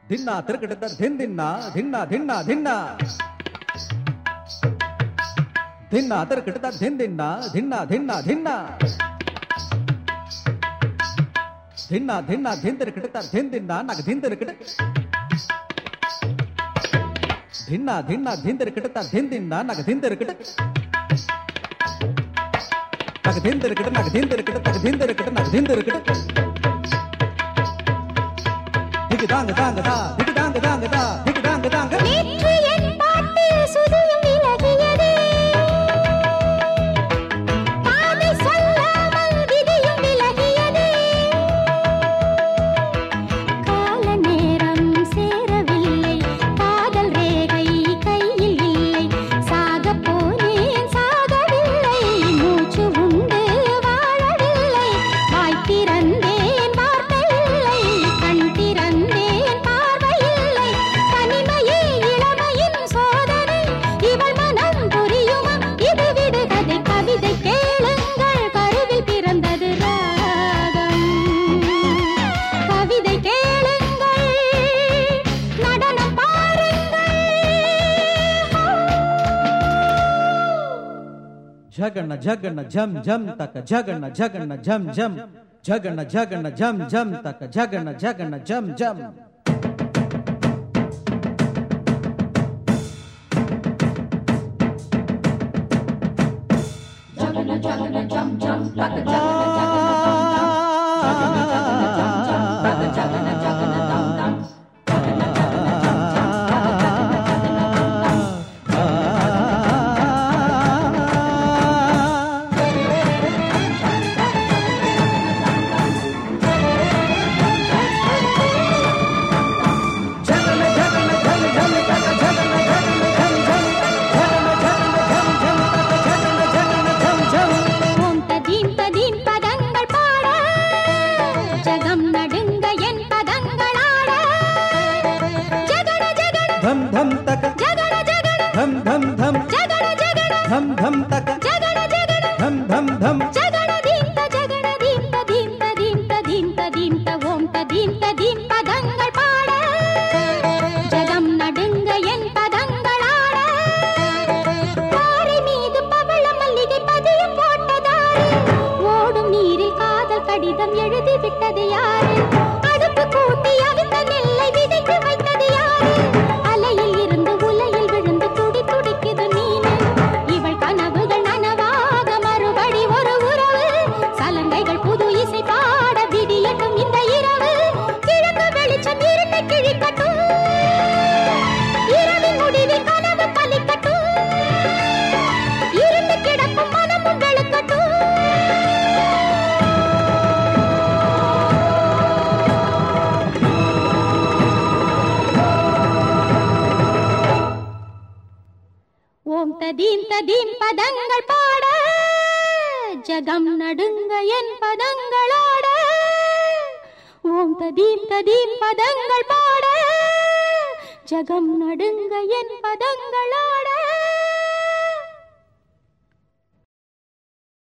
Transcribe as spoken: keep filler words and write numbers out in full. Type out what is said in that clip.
ಧಿನ್ನ ತಿರುಕಟ ಧಿನ್ ದಿನ್ನ ಧಿನ್ನ ಧಿನ್ನ ಧಿನ್ನ ಧಿನ್ನ ತಿರುಕಟ ಧಿನ್ ದಿನ್ನ ಧಿನ್ನ ಧಿನ್ನ ಧಿನ್ನ ಧಿನ್ನ ಧಿನ್ನ ಧಿನ್ ತಿರುಕಟ ಧಿನ್ ದಿನ್ನ ನಗ ಧಿನ್ ತಿರುಕಟ ಧಿನ್ನ ಧಿನ್ನ ಧಿನ್ ತಿರುಕಟ ಧಿನ್ ದಿನ್ನ ನಗ ಧಿನ್ ತಿರುಕಟ ನಗ ಧಿನ್ ತಿರುಕಟ ನಗ ಧಿನ್ ತಿರುಕಟ ನಗ ಧಿನ್ ತಿರುಕಟ ನಗ ಧಿನ್ ತಿರುಕಟ திக்கு தாங்க தாங்க தா திக்கு தாங்க தாங்க தா திக்கு தாங்க தாங்க நேற்று என் பாட்டு சுதியும் விலகியதே பாதை சொல்லாமல் விதியும் விலகியதே கால நேரம் சேரவில்லை காதல் ரேகை கையில் இல்லை சாக போனேன் சாகவில்லை மூச்சு உண்டு வாழவில்லை வாய் திறந்தேன் வார்த்தை இல்லை கண் திறந்தேன் பார்வையில்லை தனிமையே இளமையின் சோதனை இவள் மனம் புரியுமா இது விடுகதை கவிதை கேளுங்கள் கருவில் பிறந்தது ராகம் கவிதை கேளுங்கள் நடனம் பாருங்கள் ஜகன ஜகன ஜம் ஜம் தக்க ஜகன ஜகன ஜம் ஜம் ஜகன ஜகன ஜம் ஜம் தக்க ஜகன ஜகன ஜம் ஜம் ஓம் ததீம் ததீம் பதங்கள் பாட ஜகம் நடுங்க என் பதங்கள் ஆட ஜகட ஜகட தம் தம் தக்க ஜகட ஜகட தம் தம் தம் ஜகட ஜகட தம் தம் தக்க ஜகட ஜகட தம் தம் தம் ஜகட தீம் ஜகட தீம் தீம் தீம் தீம் தீம் ஓம் ததீம் ததீம் பதங்கள் பாட ஜகம் நடுங்க என் பதங்கள் ஆட பாறை மீது பவள மல்லிகை பதியம் போட்டதாரு ஓடும் நீரில் காதல் கடிதம் எழுதி விட்டது யாரு அடுப்பு கூட்டி அவித்த நெல்லை விதைத்து வைத்தது யாரு அலையில் இருந்து உலையில் விழுந்து துடி துடிக்குது மீன் இவள் கனவுகள் நனவாக மறுபடி ஒரு உறவு சலங்கைகள் புது இசை பாட விடியட்டும் இந்த இரவு கிழக்கு வெளிச்சம் இருட்டை கிழிக்கட்டும் இரவின் முடிவில் கனவு பலிக்கட்டும் இருண்டு கிடக்கும் மனமும் வெளுக்கட்டும் ஓம் ததீம் ததீம் பதங்கள் பாட ஜகம் நடுங்க என் பதங்களோட ஓம் ததீம் ததீம் பதங்கள் பாட ஜகம் நடுங்க என் பதங்களோட